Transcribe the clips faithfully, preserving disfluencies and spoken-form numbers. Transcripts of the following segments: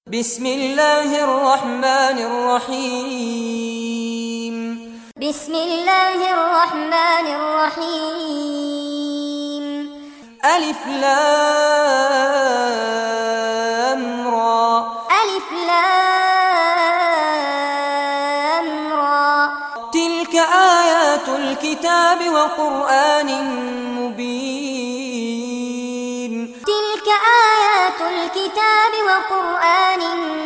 بسم الله الرحمن الرحيم بسم الله الرحمن الرحيم ألف لام را ألف لام را تلك آيات الكتاب وقرآن مبين تلك آيات الكتاب وقرآن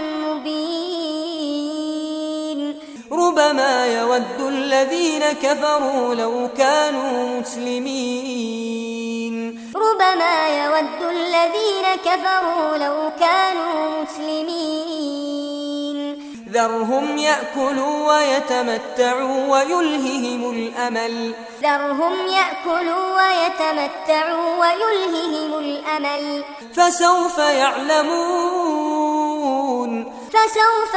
مبين ربما يود الذين كفروا لو كانوا مسلمين ربما يود الذين كفروا لو كانوا مسلمين ذرهم يأكلوا ويتمتعوا ويلههم الأمل ذرهم يأكلوا ويتمتعوا ويلههم الأمل فسوف يعلمون فسوف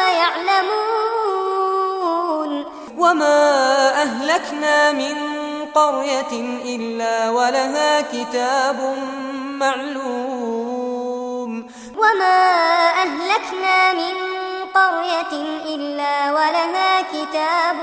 يعلمون وما أهلكنا من قرية إلا ولها كتاب معلوم وما أهلكنا من قرية إلا ولها كتاب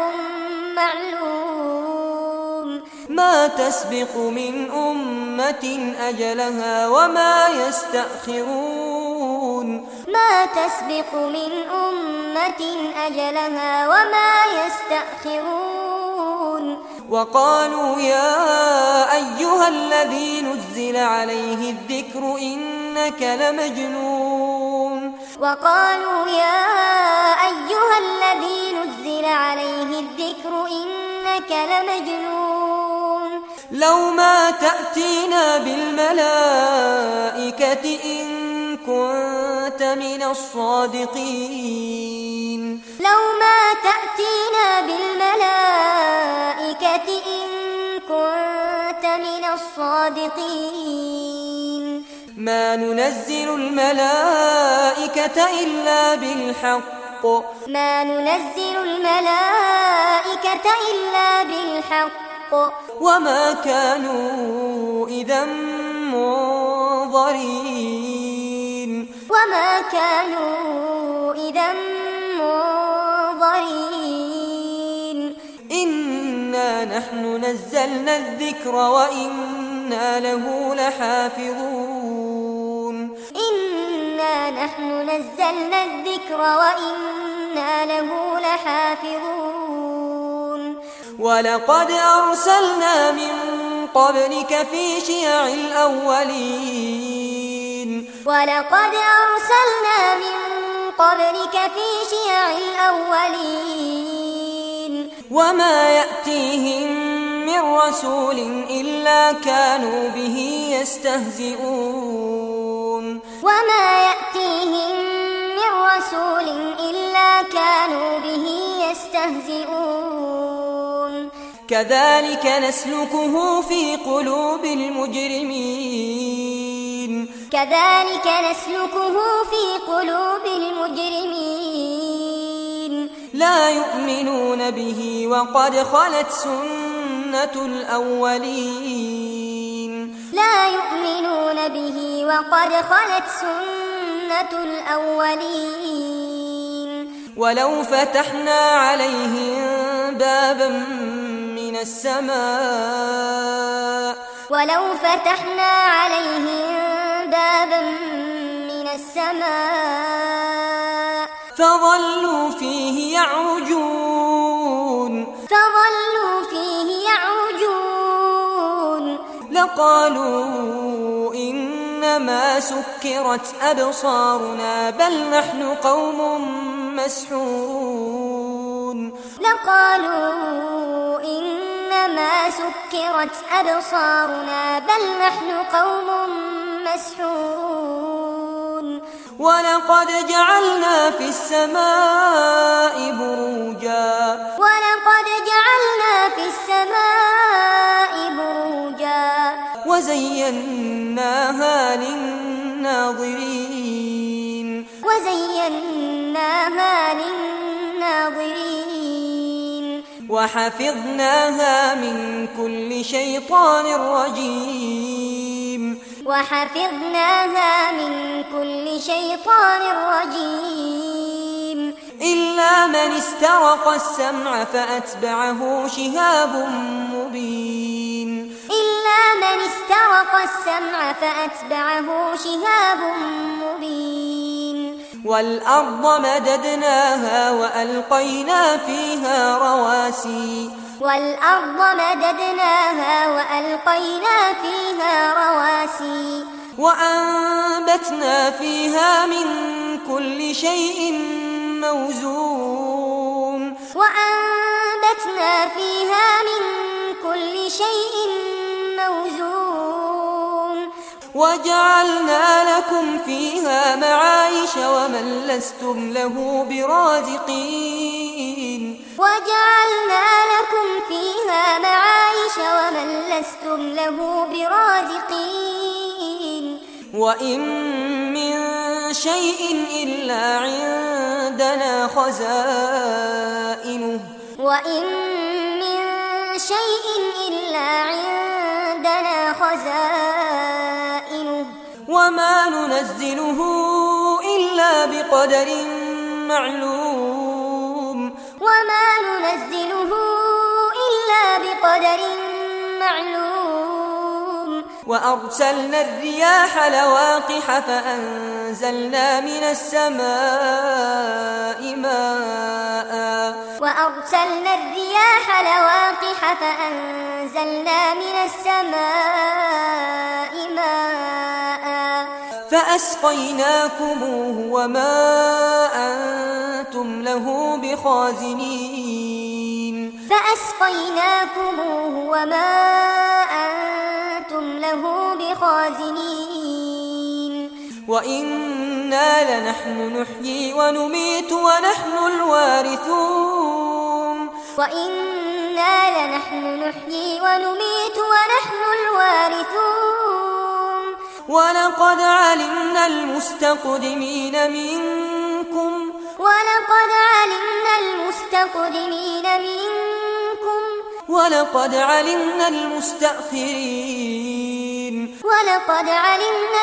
معلوم ما تسبق من أمة أجلها وما يستأخرون ما تسبق من أمة أجلها وما يستأخرون وقالوا يا أيها الذي نزل عليه الذكر إنك لمجنون وقالوا يا أيها الذي نزل عليه الذكر إنك لمجنون لو ما تأتينا بالملائكة إن كنت من الصادقين لو ما تأتينا بالملائكة إن كنت من الصادقين ما ننزل الملائكة إلا بالحق ما ننزل الملائكة إلا بالحق وما كانوا إذا منظرين وما كانوا إذا منظرين إنا نحن نزلنا الذكر وإنا له لحافظون إنا نحن نزلنا الذكر وإنا له لحافظون ولقد أرسلنا من قبلك في شيع الأولين ولقد أرسلنا من قبلك في شيع الأولين وما يأتيهم من رسول إلا كانوا به يستهزئون وما يأتيهم من رسول إلا كانوا به يستهزئون كذلك نسلكه في قلوب المجرمين كذلك نسلكه في قلوب المجرمين لا يؤمنون به وقد خلت سنة الأولين لا يؤمنون به وقد خلت سنة الأولين ولو فتحنا عليهم بابا من السماء ولو فتحنا عليهم بابا من السماء فظلوا فيه يعرجون فظلوا فيه يعرجون لقالوا إنما سكرت أبصارنا بل نحن قوم مسحورون لقالوا إنما سكرت أبصارنا بل نحن قوم مسحورون ولقد جعلنا في السماء بروجا ولقد جعلنا في السماء بروجا وزيناها للناظرين وزيناها للناظرين وحفظناها من كل شيطان رجيم وحفظناها من كل شيطان رجيم استرق السمع فأتبعه شهاب مبين إلا من استرق السمع فأتبعه شهاب مبين والأرض مددناها وألقينا فيها رواسي والأرض مددناها وألقينا فيها رواسي وأنبتنا فيها من كل شيء موزون وأنبتنا فيها من كل شيء موزون وجعلنا لكم فيها معايش ومن لستم له برازقين وجعلنا لكم فيها معايش ومن لستم له برازقين وإن من شيء إلا عندنا خزائنه وإن من شيء إلا عندنا خزائنه وما ننزله إلا بقدر معلوم وما ننزله إلا بقدر معلوم وأرسلنا الرياح لواقح فأنزلنا من السماء ماء وأرسلنا الرياح لواقح فأنزلنا من السماء ماء فأسقيناكموه وما أنتم له بخازنين فأسقيناكموه وما أنتم له بخازنين وإنا لنحن نحيي ونميت ونحن الوارثون وإنا لنحن نحيي ونميت ونحن الوارثون ولقد علمنا المستقدمين منكم ولقد علمنا المستقدمين منكم ولقد علمنا المستأخرين ولقد علمنا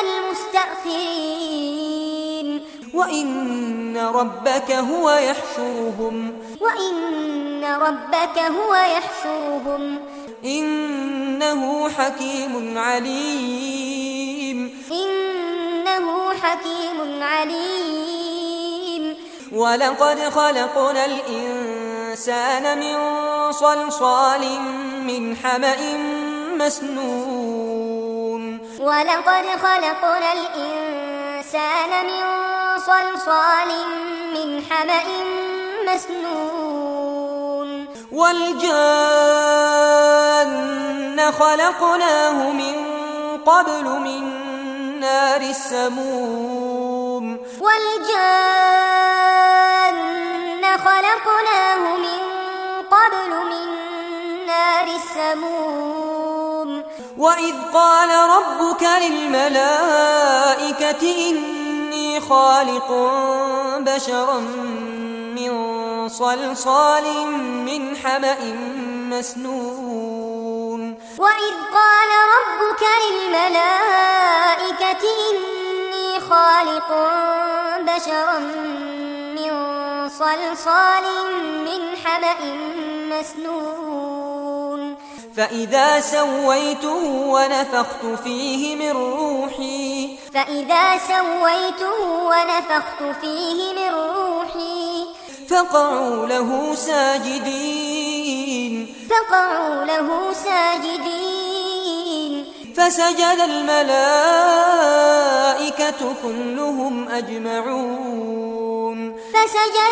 المستأخرين وإن ربك هو يحشرهم وإن ربك هو يحشرهم إنه حكيم عليم إنه حكيم عليم ولقد خلقنا الإنسان من صلصال من حمأ مسنون ولقد خلقنا الإنسان من صلصال من حمأ مسنون والجان خلقناه من قبل من نار السموم والجان خلقناه من قبل من نار السموم وإذ قال ربك للملائكة إني خالق بشرا من صلصال من حمأ مسنون وإذ قال ربك للملائكة إني خالق بشرا من صلصال من حمأ مسنون فإذا سويته ونفخت فيه من روحي فإذا سويته ونفخت فيه من روحي فقعوا له ساجدين فقعوا له ساجدين فسجد الملائكة كلهم أجمعون فسجد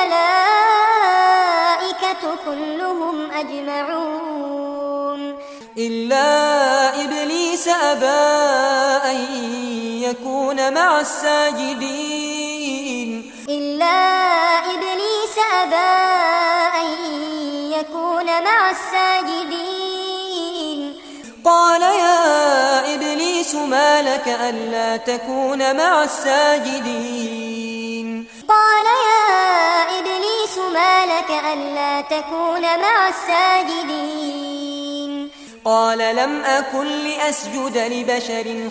الملائكة كلهم أجمعون إلا إبليس أبى أن يكون مع الساجدين إلا إبليس أبى أن يكون مع الساجدين قال يا إبليس ما لك ألا تكون مع الساجدين قال يا إبليس ما لك ألا تكون مع الساجدين قال لم أكن لأسجد لبشر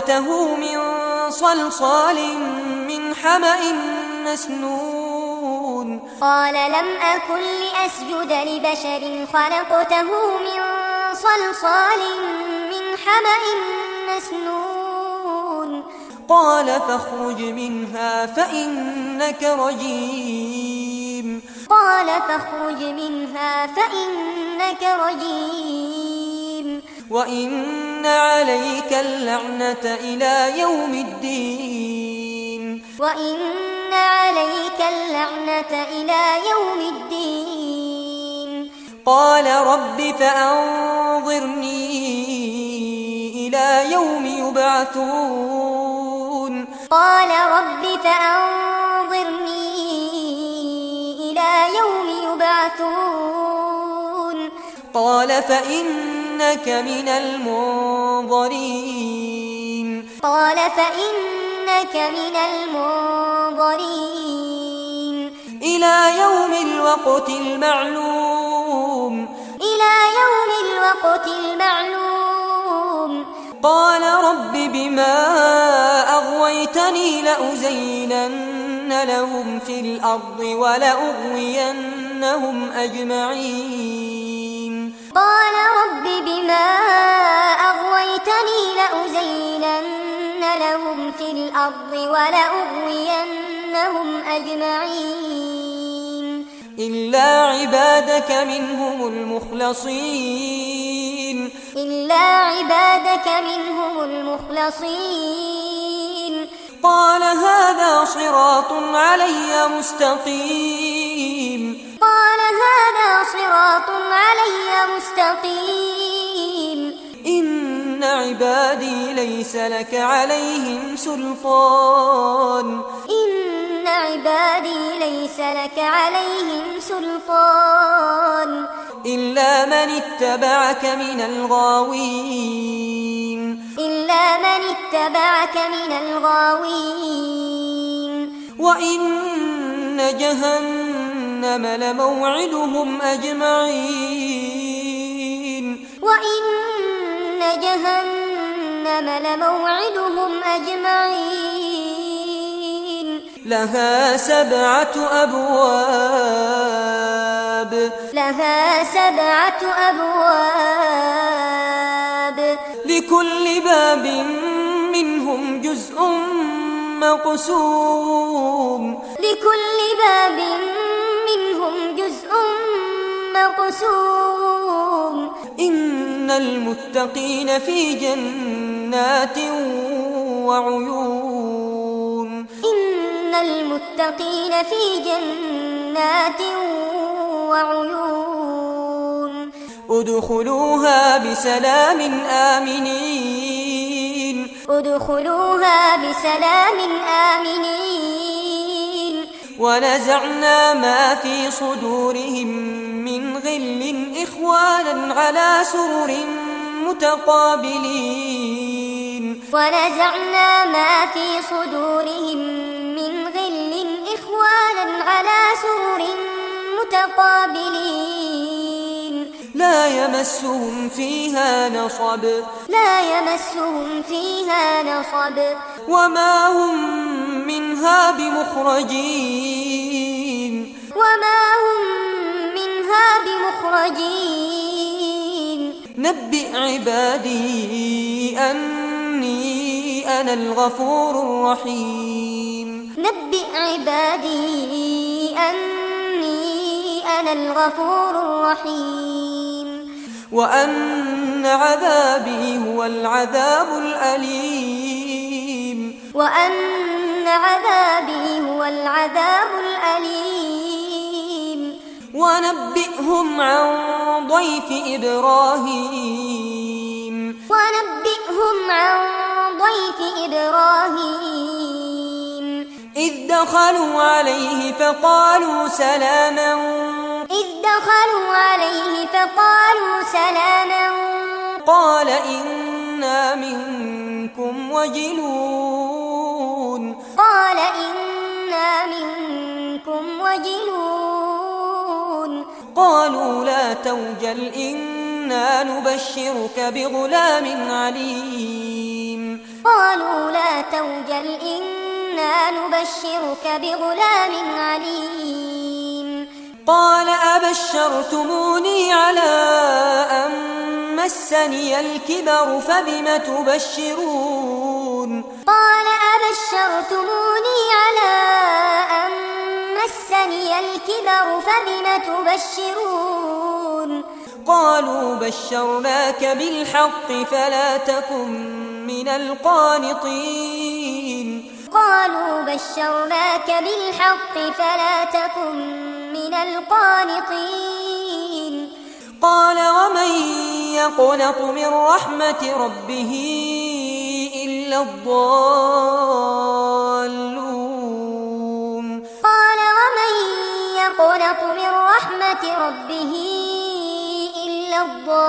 خلقته من صلصال من حمأ مسنون قال لم أكن لأسجد لبشر خلقته من صلصال من حمأ مسنون قال فاخرج منها فإنك رجيم قال فاخرج منها فإنك رجيم وإن عليك اللعنة إلى يوم الدين وإن عليك اللعنة إلى يوم الدين قال رب فأنظرني إلى يوم يبعثون قال رب فأنظرني إلى يوم يبعثون قال فإنك من المنظرين قال فإنك من المنظرين إلى يوم الوقت المعلوم إلى يوم الوقت المعلوم قال رب بما أغويتني لأزينن لهم في الأرض ولأغوينهم أجمعين قال رب بما أغويتني لأزينن لهم في الأرض ولأغوينهم أجمعين إلا عبادك منهم المخلصين إلا عبادك منهم المخلصين قال هذا صراط علي مستقيم قال هذا صراط علي مستقيم إن عبادي ليس لك عليهم سلطان إن عبادي ليس لك عليهم سلطان إلا من اتبعك من الغاوين إلا من اتبعك من الغاوين وإن جهنم لموعدهم أجمعين وإن جهنم لموعدهم أجمعين لها سبعة أبواب لها سبعة أبواب لكل باب منهم جزء مقسوم لكل باب منهم جزء مقسوم إن المتقين في جنات وعيون إن المتقين في جنات وعيون ادخلوها بسلام آمنين ادخلوها بسلام آمنين ونزعنا ما في صدورهم من غل إخوانا على سرر متقابلين ونزعنا ما في صدورهم من غل إخوانا على سرر متقابلين لا يمسهم فيها نصب لا يمسهم فيها نصب وما هم منها بمخرجين وما هم منها بمخرجين نبئ عبادي أني أنا الغفور الرحيم نبئ عبادي أني أنا الغفور الرحيم وأن عذابي هو العذاب الأليم وأن عذابي هو العذاب الأليم ونبئهم عن ضيف إبراهيم ونبئهم عن ضيف إبراهيم إذ دخلوا عليه فقالوا سلاما إذ دخلوا عليه فقالوا سلاما قال إنا منكم وجلون قال إنا منكم وجلون قالوا لا توجل إنا نبشرك بغلام عليم قالوا لا توجل إنا إنا نبشرك بغلام عليم قال أبشرتموني على أن مسني الكبر فبم تبشرون قال أبشرتموني على أن مسني الكبر فبم تبشرون قالوا بشرناك بالحق فلا تكن من القانطين قالوا بشرناك بالحق فلا تكن من القانطين قال ومن يقنط من رحمة ربه إلا الضالون قال ومن يقنط من رحمة ربه إلا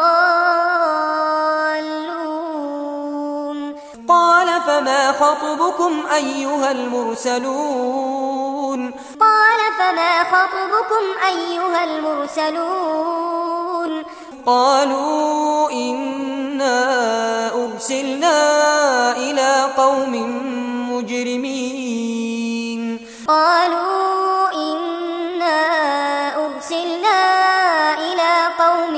الضالون قال فما خطبكم أيها المرسلون قال فما خطبكم أيها المرسلون قالوا إنا أرسلنا إلى قوم مجرمين قالوا إنا أرسلنا إلى قوم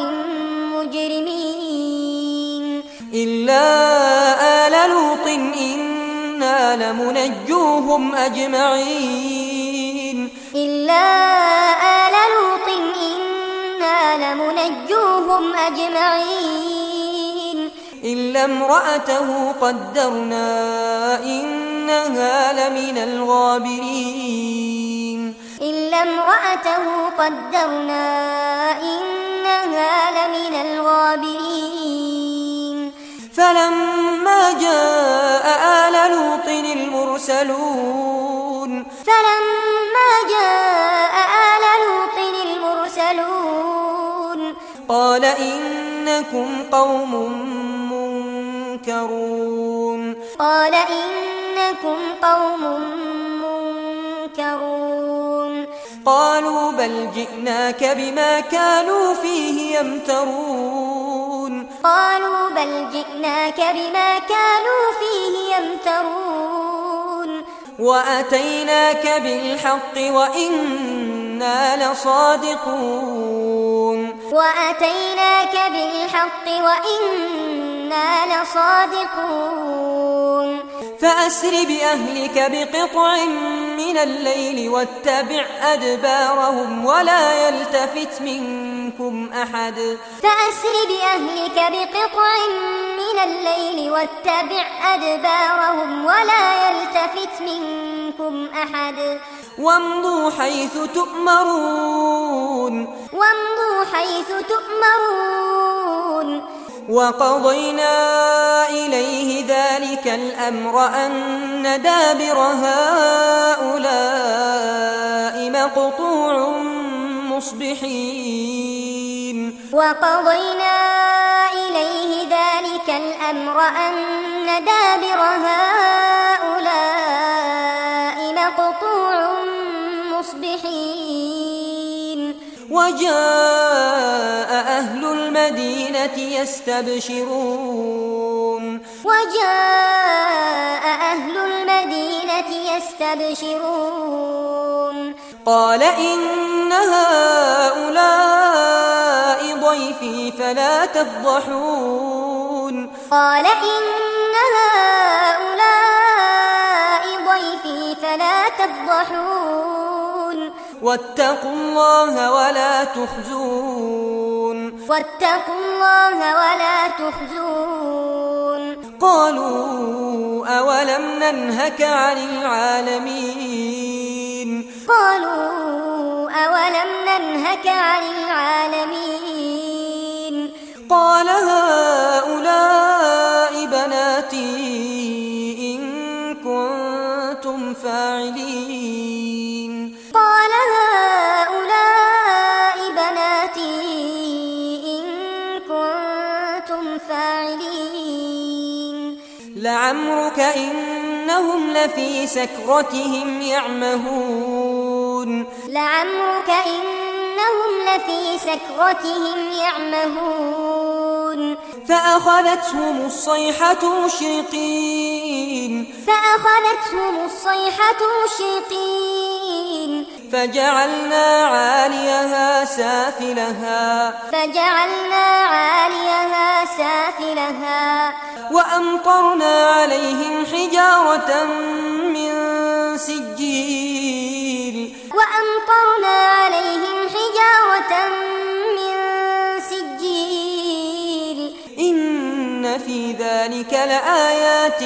مجرمين إلا آل لوط إنا لمنجوهم أجمعين إلا آل لوط إنا لمنجوهم أجمعين إلا امرأته قدرنا إنها لمن الغابرين إلا امرأته قدرنا إنها لمن الغابرين فلما جاء آل لوط المرسلون فلما جاء آل لوط المرسلون قال إنكم قوم منكرون قال إنكم قوم منكرون قالوا بل جئناك بما كانوا فيه يمترون قالوا بل جئناك بما كانوا فيه يمترون وأتيناك بالحق وإنا لصادقون وأتيناك بالحق وإنا لصادقون فأسر بأهلك بقطع من الليل واتبع أدبارهم ولا يلتفت منكم أحد فأسر بأهلك بقطع من الليل واتبع أدبارهم ولا يلتفت منكم أحد وامضوا حيث تؤمرون وامضوا حيث تؤمرون وقضينا إليه ذلك الأمر أن دابر هؤلاء مقطوع مصبحين وقضينا إليه ذلك الأمر أن دابر هؤلاء مقطوع مصبحين وجاء أهل المدينة يستبشرون وجاء أهل المدينة يستبشرون قال إن هؤلاء ضيفي فلا تفضحون قال إن هؤلاء ضيفي فلا تفضحون واتقوا الله ولا تخزون واتقوا الله ولا تخزون قالوا أولم ننهك عن العالمين قالوا أولم ننهك عن العالمين قال هؤلاء بناتي إن كنتم فاعلين قال هؤلاء بناتي إن كنتم فاعلين لعمرك إنهم لفي سكرتهم يعمهون لعمرك إنهم لفي سكرتهم يعمهون فأخذتهم الصيحة مشرقين فأخذتهم الصيحة مشرقين فجعلنا عاليها سافلها فجعلنا عاليها سافلها وأمطرنا عليهم حجارة من سجيل وأمطرنا عليهم حجارة من سجيل إن في ذلك لآيات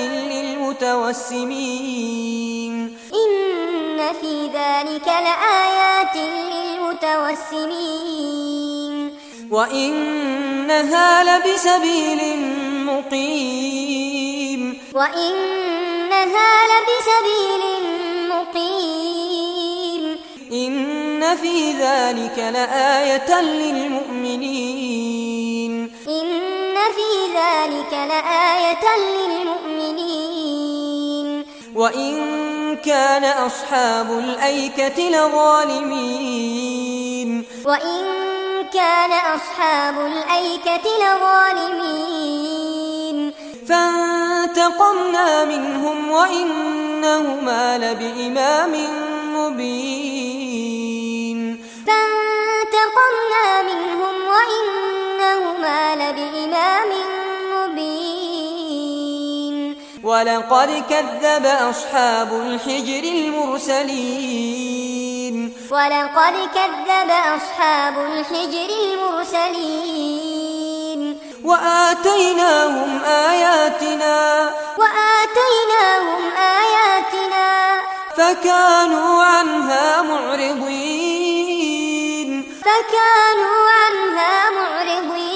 للمتوسمين إن في ذلك لآيات للمتوسمين وإنها لبسبيل مقيم وإنها لبسبيل مقيم إن في ذلك لآية للمؤمنين إن في ذلك لآية للمؤمنين وإن كان أصحاب الأيكة لظالمين وإن كان أصحاب الأيكة لظالمين فانتقمنا منهم وإنهما لبإمام مبين فانتقمنا منهم وإنهما لبإمام مبين ولقد كذب أصحاب الحجر المرسلين ولقد كذب أصحاب الحجر المرسلين وآتيناهم آياتنا وآتيناهم آياتنا فكانوا عنها معرضين فكانوا عنها معرضين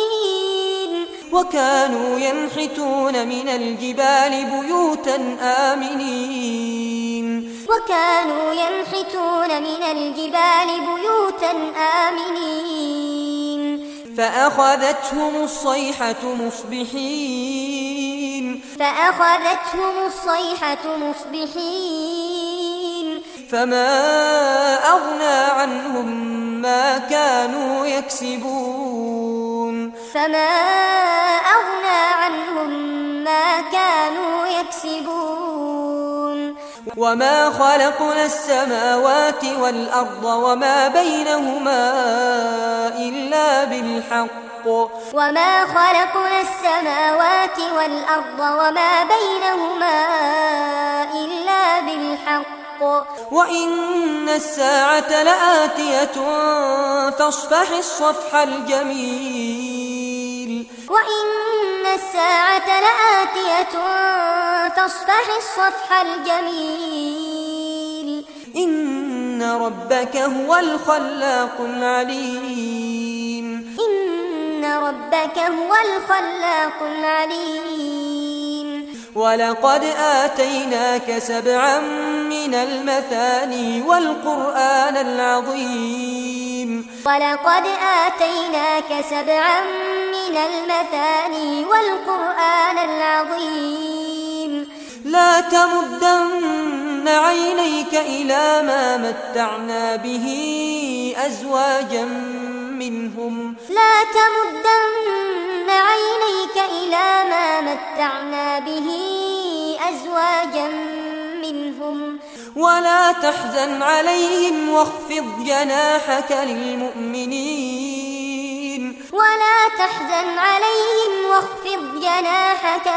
وكانوا ينحتون من الجبال بيوتا آمنين وكانوا ينحتون من الجبال بيوتا آمنين فأخذتهم الصيحة مصبحين فأخذتهم الصيحة مصبحين فما أغنى عنهم ما كانوا يكسبون فما أغنى عنهم ما كانوا يكسبون وما خلقنا السماوات والأرض وما بينهما إلا بالحق وما خلقنا السماوات والأرض وما بينهما إلا بالحق وإن الساعة لآتية فاصفح الصفح الجميل وإن الساعة لآتية فاصفح الصفح الجميل إن ربك هو الخلاق العليم إن ربك هو الخلاق العليم ولقد آتيناك سبعا من المثاني والقرآن العظيم ولقد آتيناك سبعا من المثاني والقرآن العظيم لا تمدن عينيك إلى ما متعنا به أزواجا منهم لا تمدن عينيك إلى ما متعنا به أزواجا منهم ولا تحزن عليهم واخفض جناحك للمؤمنين ولا تحزن عليهم واخفض جناحك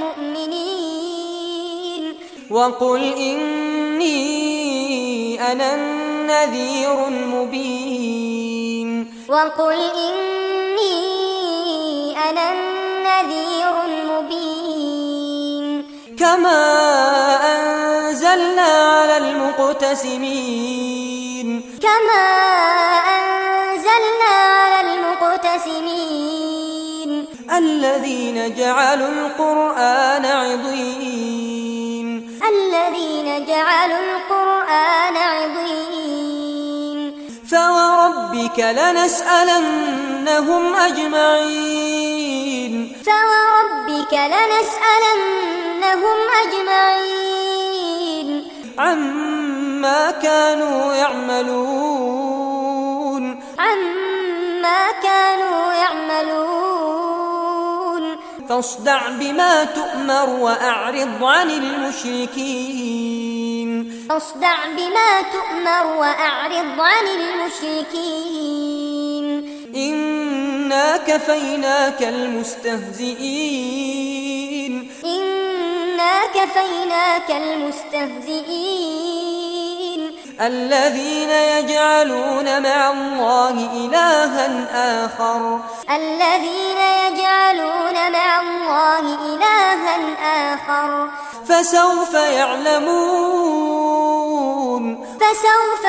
للمؤمنين وقل إني أنا النذير المبين وقل إني أنا النذير المبين كما أنزلنا على المقتسمين كما أنزلنا على المقتسمين الذين جعلوا القرآن عضين الذين جعلوا القرآن عضين فوربك لنسألنهم أجمعين فوربك لنسألنهم أجمعين عما كانوا يعملون عما كانوا يعملون فاصدع بما تؤمر وأعرض عن المشركين فاصدع بما تؤمر وأعرض عن المشركين إنا كفيناك المستهزئين إنا كفيناك المستهزئين الذين يجعلون مع الله إلها آخر الذين يجعلون مع الله إلها آخر فسوف يعلمون فسوف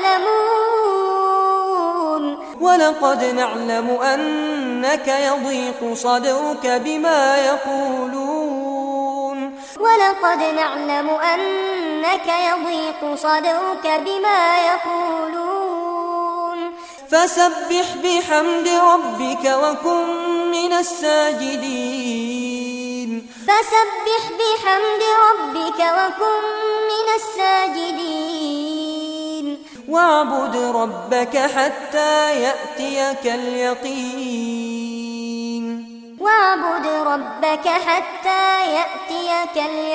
يعلمون ولقد نعلم أنك يضيق صدرك بما يقولون ولقد نعلم أنك يضيق صدرك بما يقولون فسبح بحمد ربك وكن من الساجدين فسبح بحمد ربك وكن من الساجدين واعبد ربك حتى يأتيك اليقين واعبد ربك حتى يأتيك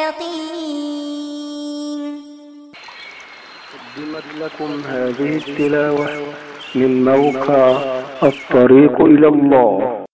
اليقين. قدمت لكم هذه التلاوة من موقع الطريق إلى الله.